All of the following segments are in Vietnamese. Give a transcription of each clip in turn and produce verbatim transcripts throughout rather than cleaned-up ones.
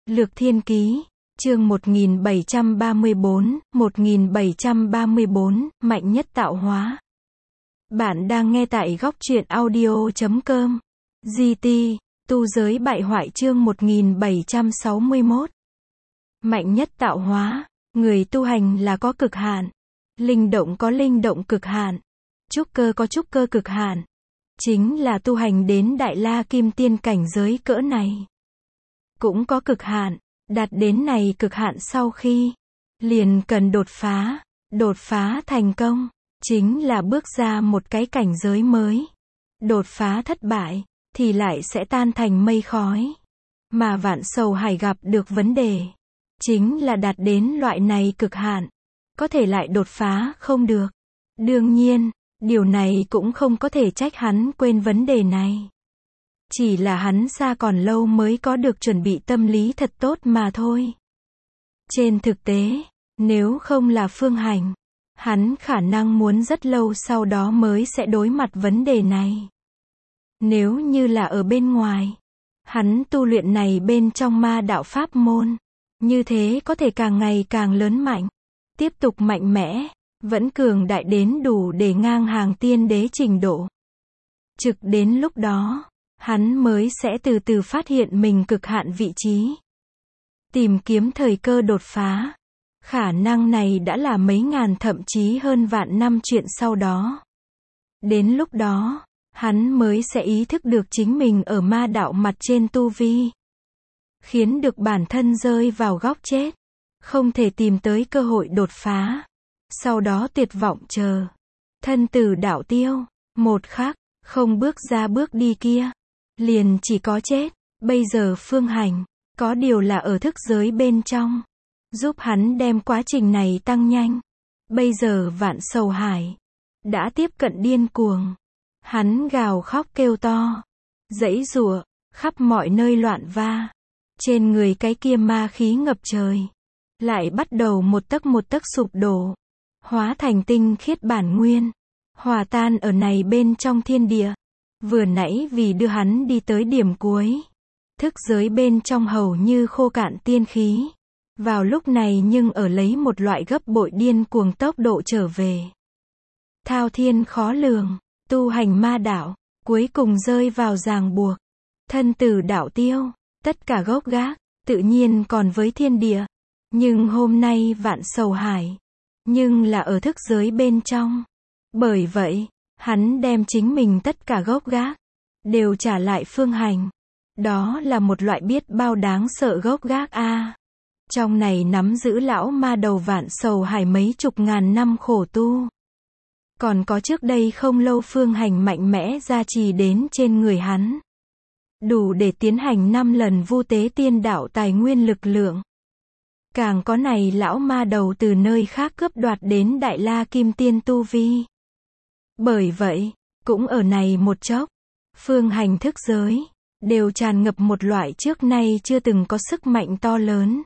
Lược Thiên Ký, chương một nghìn bảy trăm ba mươi tư, một nghìn bảy trăm ba mươi tư, mạnh nhất tạo hóa. Bạn đang nghe tại góc truyện audio chấm com. giê tê, tu giới bại hoại chương một nghìn bảy trăm sáu mươi mốt. Mạnh nhất tạo hóa, người tu hành là có cực hạn. Linh động có linh động cực hạn. Trúc cơ có trúc cơ cực hạn. Chính là tu hành đến Đại La Kim Tiên cảnh giới cỡ này. Cũng có cực hạn, đạt đến này cực hạn sau khi, liền cần đột phá, đột phá thành công, chính là bước ra một cái cảnh giới mới. Đột phá thất bại, thì lại sẽ tan thành mây khói. Mà Vạn Sầu Hải gặp được vấn đề, chính là đạt đến loại này cực hạn, có thể lại đột phá không được. Đương nhiên, điều này cũng không có thể trách hắn quên vấn đề này. Chỉ là hắn xa còn lâu mới có được chuẩn bị tâm lý thật tốt mà thôi. Trên thực tế, nếu không là Phương Hành, hắn khả năng muốn rất lâu sau đó mới sẽ đối mặt vấn đề này. Nếu như là ở bên ngoài, hắn tu luyện này bên trong ma đạo pháp môn, như thế có thể càng ngày càng lớn mạnh, tiếp tục mạnh mẽ, vẫn cường đại đến đủ để ngang hàng tiên đế trình độ. Trực đến lúc đó, hắn mới sẽ từ từ phát hiện mình cực hạn vị trí. Tìm kiếm thời cơ đột phá. Khả năng này đã là mấy ngàn thậm chí hơn vạn năm chuyện sau đó. Đến lúc đó, hắn mới sẽ ý thức được chính mình ở ma đạo mặt trên tu vi. Khiến được bản thân rơi vào góc chết. Không thể tìm tới cơ hội đột phá. Sau đó tuyệt vọng chờ. Thân tử đạo tiêu. Một khắc, không bước ra bước đi kia. Liền chỉ có chết. Bây giờ Phương Hành, có điều là ở thức giới bên trong, giúp hắn đem quá trình này tăng nhanh. Bây giờ Vạn Sầu Hải đã tiếp cận điên cuồng. Hắn gào khóc kêu to, giãy giụa, khắp mọi nơi loạn va. Trên người cái kia ma khí ngập trời, lại bắt đầu một tấc một tấc sụp đổ, hóa thành tinh khiết bản nguyên, hòa tan ở này bên trong thiên địa. Vừa nãy vì đưa hắn đi tới điểm cuối, thức giới bên trong hầu như khô cạn tiên khí. Vào lúc này nhưng ở lấy một loại gấp bội điên cuồng tốc độ trở về. Thao thiên khó lường, tu hành ma đạo, cuối cùng rơi vào ràng buộc. Thân tử đạo tiêu, tất cả gốc gác, tự nhiên còn với thiên địa. Nhưng hôm nay Vạn Sầu Hải, nhưng là ở thức giới bên trong. Bởi vậy, hắn đem chính mình tất cả gốc gác, đều trả lại Phương Hành. Đó là một loại biết bao đáng sợ gốc gác a. À. Trong này nắm giữ lão ma đầu Vạn Sầu Hải mấy chục ngàn năm khổ tu. Còn có trước đây không lâu Phương Hành mạnh mẽ gia trì đến trên người hắn. Đủ để tiến hành năm lần vu tế tiên đạo tài nguyên lực lượng. Càng có này lão ma đầu từ nơi khác cướp đoạt đến Đại La Kim Tiên tu vi. Bởi vậy, cũng ở này một chốc, Phương Hành thức giới, đều tràn ngập một loại trước nay chưa từng có sức mạnh to lớn.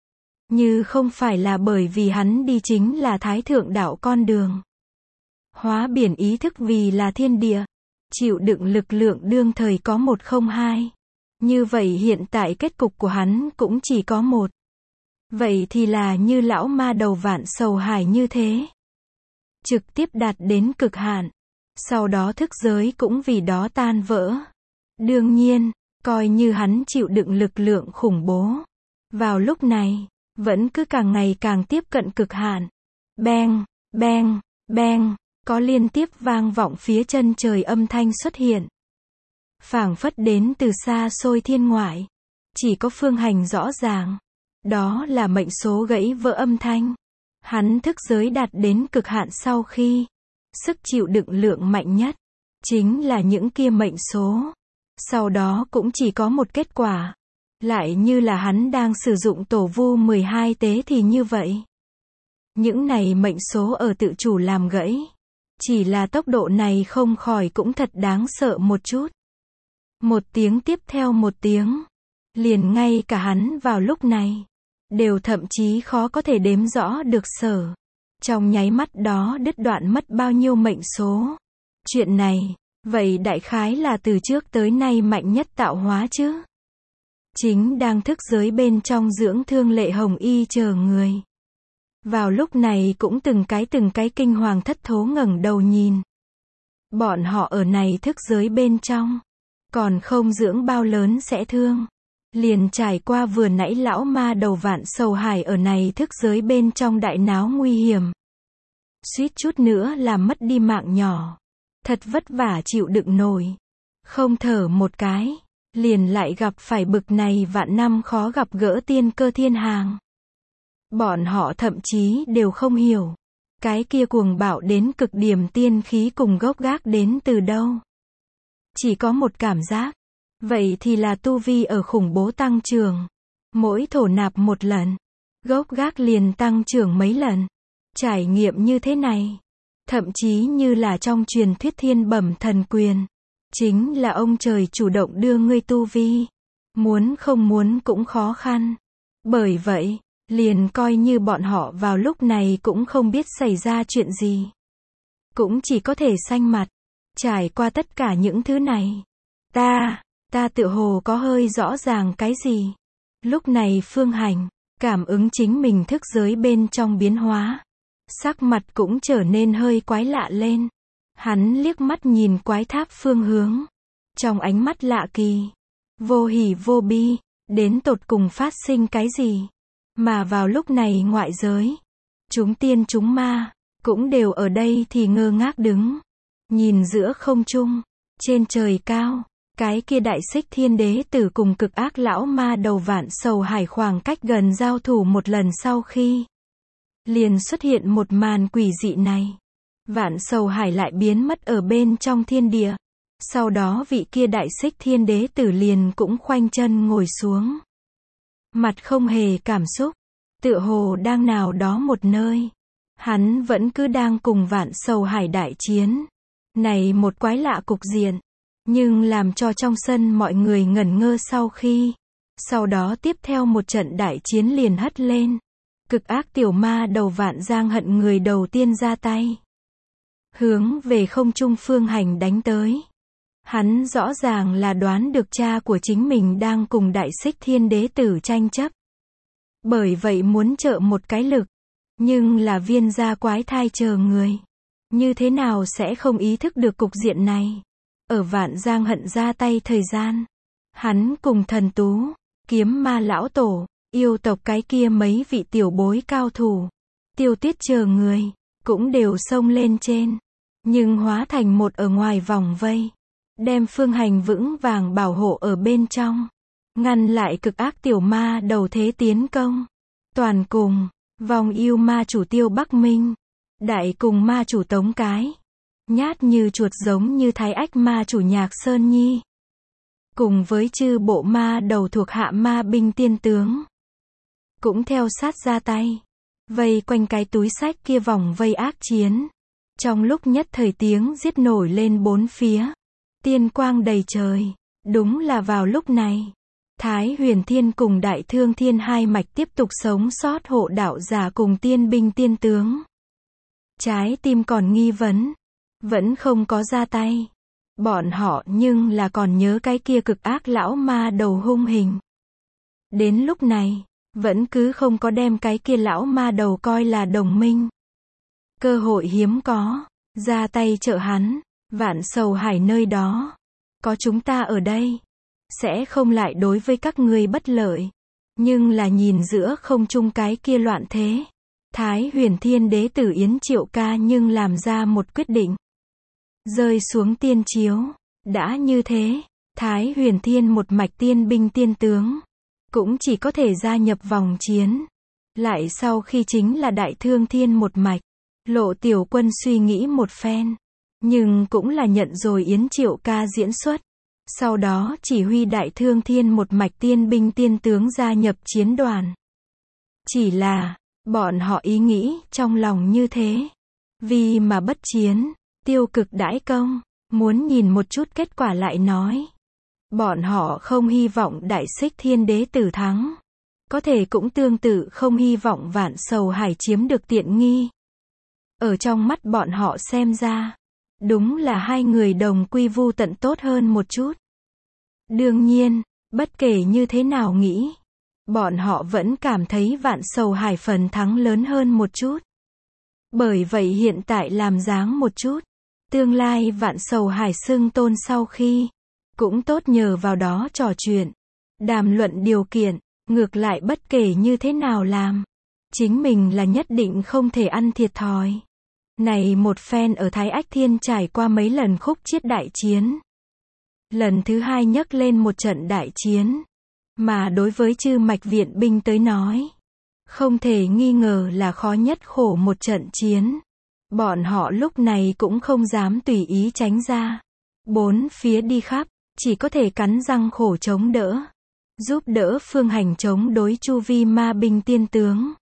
Như không phải là bởi vì hắn đi chính là Thái Thượng đạo con đường. Hóa biển ý thức vì là thiên địa, chịu đựng lực lượng đương thời có một không hai. Như vậy hiện tại kết cục của hắn cũng chỉ có một. Vậy thì là như lão ma đầu Vạn Sầu Hải như thế. Trực tiếp đạt đến cực hạn. Sau đó thức giới cũng vì đó tan vỡ. Đương nhiên, coi như hắn chịu đựng lực lượng khủng bố. Vào lúc này, vẫn cứ càng ngày càng tiếp cận cực hạn. Beng, beng, beng, có liên tiếp vang vọng phía chân trời âm thanh xuất hiện. Phảng phất đến từ xa xôi thiên ngoại. Chỉ có Phương Hành rõ ràng. Đó là mệnh số gãy vỡ âm thanh. Hắn thức giới đạt đến cực hạn sau khi, sức chịu đựng lượng mạnh nhất, chính là những kia mệnh số. Sau đó cũng chỉ có một kết quả. Lại như là hắn đang sử dụng tổ vu mười hai tế thì như vậy. Những này mệnh số ở tự chủ làm gãy. Chỉ là tốc độ này không khỏi cũng thật đáng sợ một chút. Một tiếng tiếp theo một tiếng. Liền ngay cả hắn vào lúc này, đều thậm chí khó có thể đếm rõ được sở. Trong nháy mắt đó đứt đoạn mất bao nhiêu mệnh số. Chuyện này, vậy đại khái là từ trước tới nay mạnh nhất tạo hóa chứ. chính đang thức giới bên trong dưỡng thương Lệ Hồng Y chờ người. Vào lúc này cũng từng cái từng cái kinh hoàng thất thố ngẩng đầu nhìn. Bọn họ ở này thức giới bên trong, còn không dưỡng bao lớn sẽ thương. Liền trải qua vừa nãy lão ma đầu Vạn Sầu Hải ở này thức giới bên trong đại náo nguy hiểm. Suýt chút nữa làm mất đi mạng nhỏ. Thật vất vả chịu đựng nổi. Không thở một cái, liền lại gặp phải bực này vạn năm khó gặp gỡ tiên cơ thiên hàng. Bọn họ thậm chí đều không hiểu. Cái kia cuồng bạo đến cực điểm tiên khí cùng gốc gác đến từ đâu. Chỉ có một cảm giác. Vậy thì là tu vi ở khủng bố tăng trưởng. Mỗi thổ nạp một lần, gốc gác liền tăng trưởng mấy lần. Trải nghiệm như thế này, thậm chí như là trong truyền thuyết thiên bẩm thần quyền. Chính là ông trời chủ động đưa ngươi tu vi. Muốn không muốn cũng khó khăn. Bởi vậy, liền coi như bọn họ vào lúc này cũng không biết xảy ra chuyện gì. Cũng chỉ có thể xanh mặt. Trải qua tất cả những thứ này. Ta, ta tự hồ có hơi rõ ràng cái gì. Lúc này Phương Hành, cảm ứng chính mình thức giới bên trong biến hóa. Sắc mặt cũng trở nên hơi quái lạ lên. Hắn liếc mắt nhìn quái tháp phương hướng. Trong ánh mắt lạ kỳ. Vô hỉ vô bi. Đến tột cùng phát sinh cái gì. Mà vào lúc này ngoại giới. Chúng tiên chúng ma. Cũng đều ở đây thì ngơ ngác đứng. Nhìn giữa không trung. Trên trời cao. Cái kia đại xích thiên đế tử cùng cực ác lão ma đầu Vạn Sầu Hải khoảng cách gần giao thủ một lần sau khi. Liền xuất hiện một màn quỷ dị này. Vạn Sầu Hải lại biến mất ở bên trong thiên địa. Sau đó vị kia đại xích thiên đế tử liền cũng khoanh chân ngồi xuống. Mặt không hề cảm xúc. Tựa hồ đang nào đó một nơi. Hắn vẫn cứ đang cùng Vạn Sầu Hải đại chiến. Này một quái lạ cục diện. Nhưng làm cho trong sân mọi người ngẩn ngơ sau khi. Sau đó tiếp theo một trận đại chiến liền hất lên. Cực ác tiểu ma đầu Vạn Giang Hận người đầu tiên ra tay. Hướng về không trung Phương Hành đánh tới. Hắn rõ ràng là đoán được cha của chính mình đang cùng đại xích thiên đế tử tranh chấp. Bởi vậy muốn trợ một cái lực. Nhưng là viên gia quái thai chờ người. Như thế nào sẽ không ý thức được cục diện này. Ở Vạn Giang Hận ra tay thời gian. Hắn cùng thần tú, kiếm ma lão tổ, yêu tộc cái kia mấy vị tiểu bối cao thủ. Tiêu Tuyết chờ người. Cũng đều xông lên trên. Nhưng hóa thành một ở ngoài vòng vây. Đem Phương Hành vững vàng bảo hộ ở bên trong. Ngăn lại cực ác tiểu ma đầu thế tiến công. Toàn cùng, vòng yêu ma chủ Tiêu Bắc Minh. Đại cùng ma chủ Tống Cái. Nhát như chuột giống như thái ách ma chủ Nhạc Sơn Nhi. Cùng với chư bộ ma đầu thuộc hạ ma binh tiên tướng. Cũng theo sát ra tay. Vây quanh cái túi sách kia vòng vây ác chiến. Trong lúc nhất thời tiếng giết nổi lên bốn phía. Tiên quang đầy trời. Đúng là vào lúc này. Thái Huyền Thiên cùng Đại Thương Thiên hai mạch tiếp tục sống sót hộ đạo giả cùng tiên binh tiên tướng. Trái tim còn nghi vấn. Vẫn không có ra tay. Bọn họ nhưng là còn nhớ cái kia cực ác lão ma đầu hung hình. Đến lúc này. Vẫn cứ không có đem cái kia lão ma đầu coi là đồng minh. Cơ hội hiếm có. Ra tay trợ hắn. Vạn Sầu Hải nơi đó. Có chúng ta ở đây. Sẽ không lại đối với các ngươi bất lợi. Nhưng là nhìn giữa không trung cái kia loạn thế. Thái Huyền Thiên đế tử Yến Triệu Ca nhưng làm ra một quyết định. Rơi xuống tiên chiếu. Đã như thế. Thái Huyền Thiên một mạch tiên binh tiên tướng. Cũng chỉ có thể gia nhập vòng chiến. Lại sau khi chính là Đại Thương Thiên một mạch. Lộ Tiểu Quân suy nghĩ một phen. Nhưng cũng là nhận rồi Yến Triệu Ca diễn xuất. Sau đó chỉ huy Đại Thương Thiên một mạch tiên binh tiên tướng gia nhập chiến đoàn. Chỉ là, bọn họ ý nghĩ trong lòng như thế. Vì mà bất chiến, tiêu cực đãi công, muốn nhìn một chút kết quả lại nói. Bọn họ không hy vọng đại xích thiên đế tử thắng. Có thể cũng tương tự không hy vọng Vạn Sầu Hải chiếm được tiện nghi. Ở trong mắt bọn họ xem ra, đúng là hai người đồng quy vu tận tốt hơn một chút. Đương nhiên, Bất kể như thế nào nghĩ, bọn họ vẫn cảm thấy Vạn Sầu Hải phần thắng lớn hơn một chút. Bởi vậy hiện tại làm dáng một chút. Tương lai Vạn Sầu Hải xưng tôn sau khi, cũng tốt nhờ vào đó trò chuyện, đàm luận điều kiện, ngược lại bất kể như thế nào làm, chính mình là nhất định không thể ăn thiệt thòi. Này một phen ở Thái Ách Thiên trải qua mấy lần khúc chiết đại chiến. Lần thứ hai nhấc lên một trận đại chiến. Mà đối với chư mạch viện binh tới nói, không thể nghi ngờ là khó nhất khổ một trận chiến. Bọn họ lúc này cũng không dám tùy ý tránh ra. Bốn phía đi khắp, chỉ có thể cắn răng khổ chống đỡ. Giúp đỡ Phương Hành chống đối chu vi ma binh tiên tướng.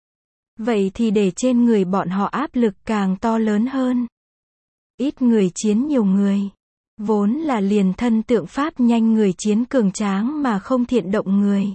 Vậy thì để trên người bọn họ áp lực càng to lớn hơn. Ít người chiến nhiều người. Vốn là liền thân tượng pháp nhanh người chiến cường tráng mà không thiện động người.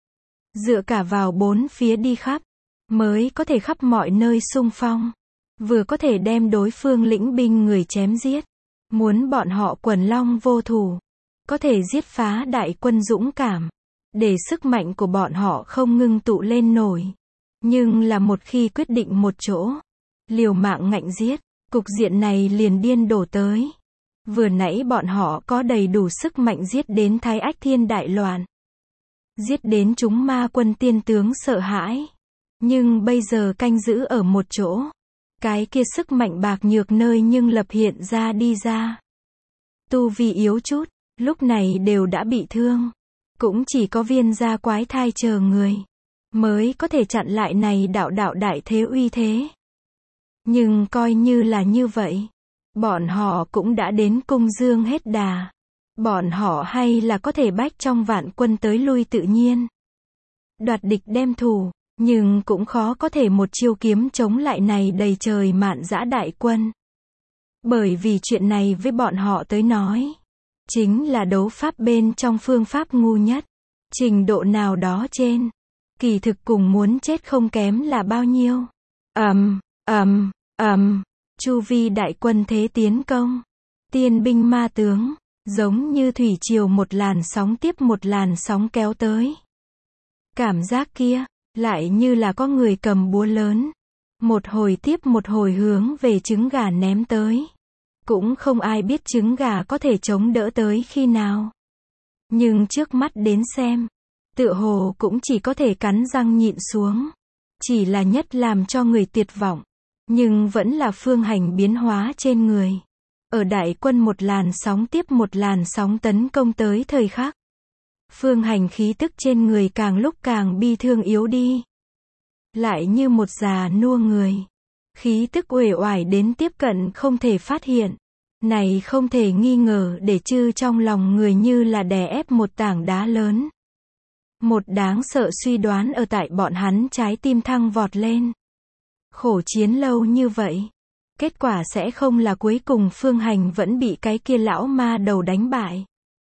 Dựa cả vào bốn phía đi khắp, mới có thể khắp mọi nơi xung phong. Vừa có thể đem đối phương lĩnh binh người chém giết. Muốn bọn họ quần long vô thủ. Có thể giết phá đại quân dũng cảm. Để sức mạnh của bọn họ không ngưng tụ lên nổi. Nhưng là một khi quyết định một chỗ, liều mạng ngạnh giết, cục diện này liền điên đổ tới. Vừa nãy bọn họ có đầy đủ sức mạnh giết đến Thái Ách Thiên đại loạn. Giết đến chúng ma quân tiên tướng sợ hãi. Nhưng bây giờ canh giữ ở một chỗ. Cái kia sức mạnh bạc nhược nơi nhưng lập hiện ra đi ra. Tu vi yếu chút, lúc này đều đã bị thương. Cũng chỉ có viên gia quái thai chờ người. Mới có thể chặn lại này đạo đạo đại thế uy thế. Nhưng coi như là như vậy. Bọn họ cũng đã đến cung dương hết đà. Bọn họ hay là có thể bách trong vạn quân tới lui tự nhiên. Đoạt địch đem thù, nhưng cũng khó có thể một chiêu kiếm chống lại này đầy trời mạn dã đại quân. Bởi vì chuyện này với bọn họ tới nói, chính là đấu pháp bên trong phương pháp ngu nhất. Trình độ nào đó trên, kỳ thực cùng muốn chết không kém là bao nhiêu. Ầm, ầm, ầm. Chu vi đại quân thế tiến công. Tiên binh ma tướng, giống như thủy triều một làn sóng tiếp một làn sóng kéo tới. Cảm giác kia, lại như là có người cầm búa lớn. Một hồi tiếp một hồi hướng về trứng gà ném tới. Cũng không ai biết trứng gà có thể chống đỡ tới khi nào. Nhưng trước mắt đến xem, tựa hồ cũng chỉ có thể cắn răng nhịn xuống. Chỉ là nhất làm cho người tuyệt vọng. Nhưng vẫn là Phương Hành biến hóa trên người. Ở đại quân một làn sóng tiếp một làn sóng tấn công tới thời khắc. Phương Hành khí tức trên người càng lúc càng bi thương yếu đi. Lại như một già nua người. Khí tức uể oải đến tiếp cận không thể phát hiện. Này không thể nghi ngờ để chư trong lòng người như là đè ép một tảng đá lớn. Một đáng sợ suy đoán ở tại bọn hắn trái tim thăng vọt lên. Khổ chiến lâu như vậy. Kết quả sẽ không là cuối cùng Phương Hành vẫn bị cái kia lão ma đầu đánh bại.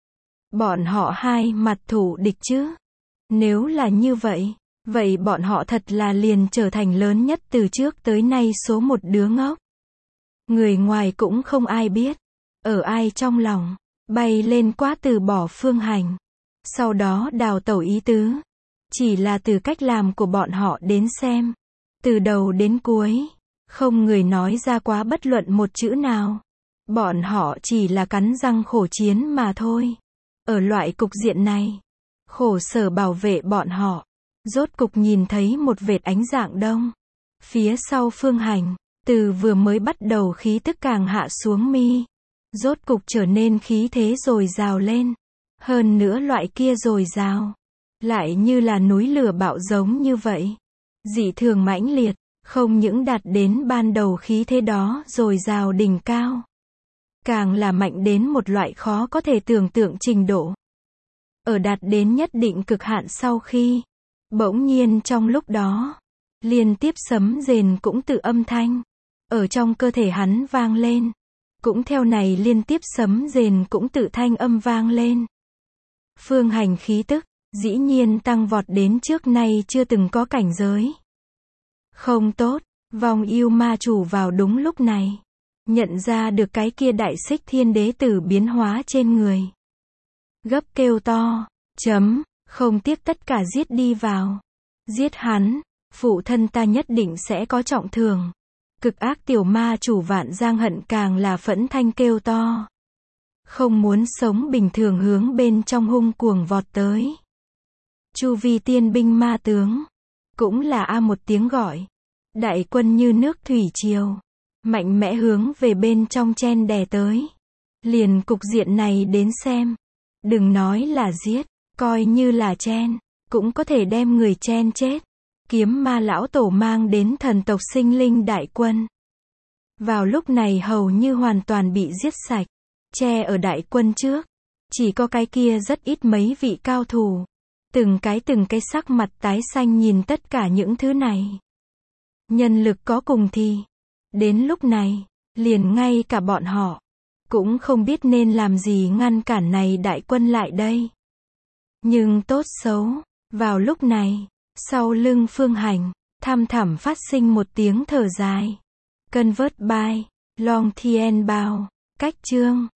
Bọn họ hai mặt thủ địch chứ. Nếu là như vậy, vậy bọn họ thật là liền trở thành lớn nhất từ trước tới nay số một đứa ngốc. Người ngoài cũng không ai biết. Ở ai trong lòng, bay lên quá từ bỏ Phương Hành. Sau đó đào tẩu ý tứ. Chỉ là từ cách làm của bọn họ đến xem. Từ đầu đến cuối, không người nói ra quá bất luận một chữ nào. Bọn họ chỉ là cắn răng khổ chiến mà thôi. Ở loại cục diện này, khổ sở bảo vệ bọn họ. Rốt cục nhìn thấy một vệt ánh dạng đông. Phía sau Phương Hành, từ vừa mới bắt đầu khí tức càng hạ xuống mi. Rốt cục trở nên khí thế dồi dào lên. Hơn nữa loại kia dồi dào. Lại như là núi lửa bạo giống như vậy. Dị thường mãnh liệt, không những đạt đến ban đầu khí thế đó dồi dào đỉnh cao. Càng là mạnh đến một loại khó có thể tưởng tượng trình độ. Ở đạt đến nhất định cực hạn sau khi, bỗng nhiên trong lúc đó, liên tiếp sấm rền cũng tự âm thanh. Ở trong cơ thể hắn vang lên. Cũng theo này liên tiếp sấm rền cũng tự thanh âm vang lên. Phương Hành khí tức, dĩ nhiên tăng vọt đến trước nay chưa từng có cảnh giới. Không tốt, vong yêu ma chủ vào đúng lúc này. Nhận ra được cái kia đại xích thiên đế tử biến hóa trên người. Gấp kêu to, Chấm, không tiếc tất cả giết đi vào. Giết hắn, phụ thân ta nhất định sẽ có trọng thưởng. Cực ác tiểu ma chủ Vạn Giang Hận càng là phẫn thanh kêu to. Không muốn sống bình thường hướng bên trong hung cuồng vọt tới. Chu vi tiên binh ma tướng. Cũng là a một tiếng gọi. Đại quân như nước thủy triều. Mạnh mẽ hướng về bên trong chen đè tới. Liền cục diện này đến xem. Đừng nói là giết, coi như là chen. Cũng có thể đem người chen chết. Kiếm ma lão tổ mang đến thần tộc sinh linh đại quân. Vào lúc này hầu như hoàn toàn bị giết sạch. Che ở đại quân trước. Chỉ có cái kia rất ít mấy vị cao thủ. Từng cái từng cái sắc mặt tái xanh nhìn tất cả những thứ này. Nhân lực có cùng thì. Đến lúc này, liền ngay cả bọn họ. Cũng không biết nên làm gì ngăn cản này đại quân lại đây. Nhưng tốt xấu, vào lúc này, sau lưng Phương Hành, thăm thẳm phát sinh một tiếng thở dài. Convert by Long Thien Bao, cách chương